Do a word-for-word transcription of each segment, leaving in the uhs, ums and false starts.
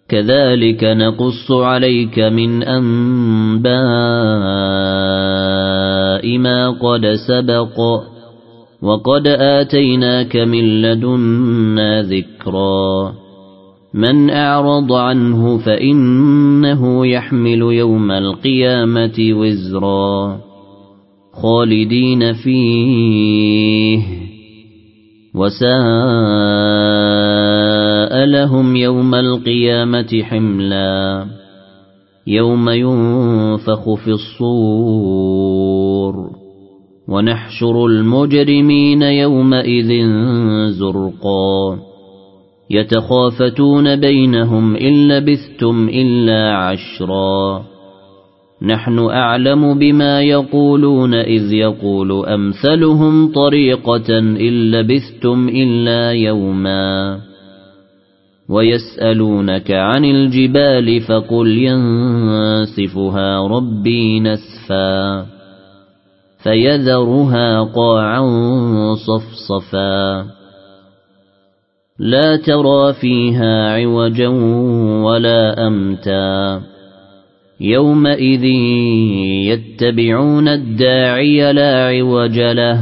كذلك نقص عليك من أنباء ما قد سبق وقد آتيناك من لدنا ذكرا من أعرض عنه فإنه يحمل يوم القيامة وزرا خالدين فيه وساء لهم يوم القيامة حملا يوم ينفخ في الصور ونحشر المجرمين يومئذ زرقا يتخافتون بينهم إن لبثتم إلا عشرا نحن أعلم بما يقولون إذ يقول أمثلهم طريقة إن لبثتم إلا يوما ويسألونك عن الجبال فقل ينسفها ربي نسفا فيذرها قاعا صفصفا لا ترى فيها عوجا ولا أمتا يومئذ يتبعون الداعي لا عوج له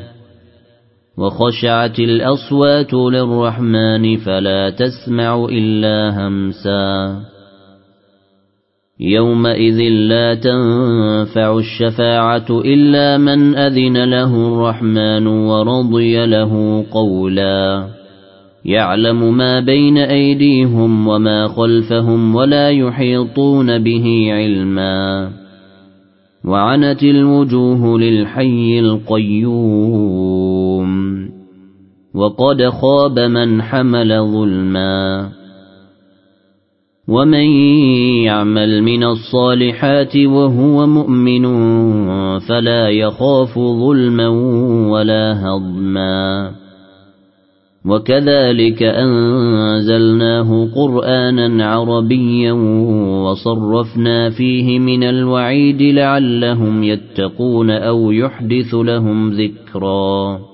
وخشعت الأصوات للرحمن فلا تسمع إلا همسا يومئذ لا تنفع الشفاعة إلا من أذن له الرحمن ورضي له قولا يعلم ما بين أيديهم وما خلفهم ولا يحيطون به علما وعنت الوجوه للحي القيوم وقد خاب من حمل ظلما ومن يعمل من الصالحات وهو مؤمن فلا يخاف ظلما ولا هضما وكذلك أنزلناه قرآنا عربيا وصرفنا فيه من الوعيد لعلهم يتقون أو يحدث لهم ذكرا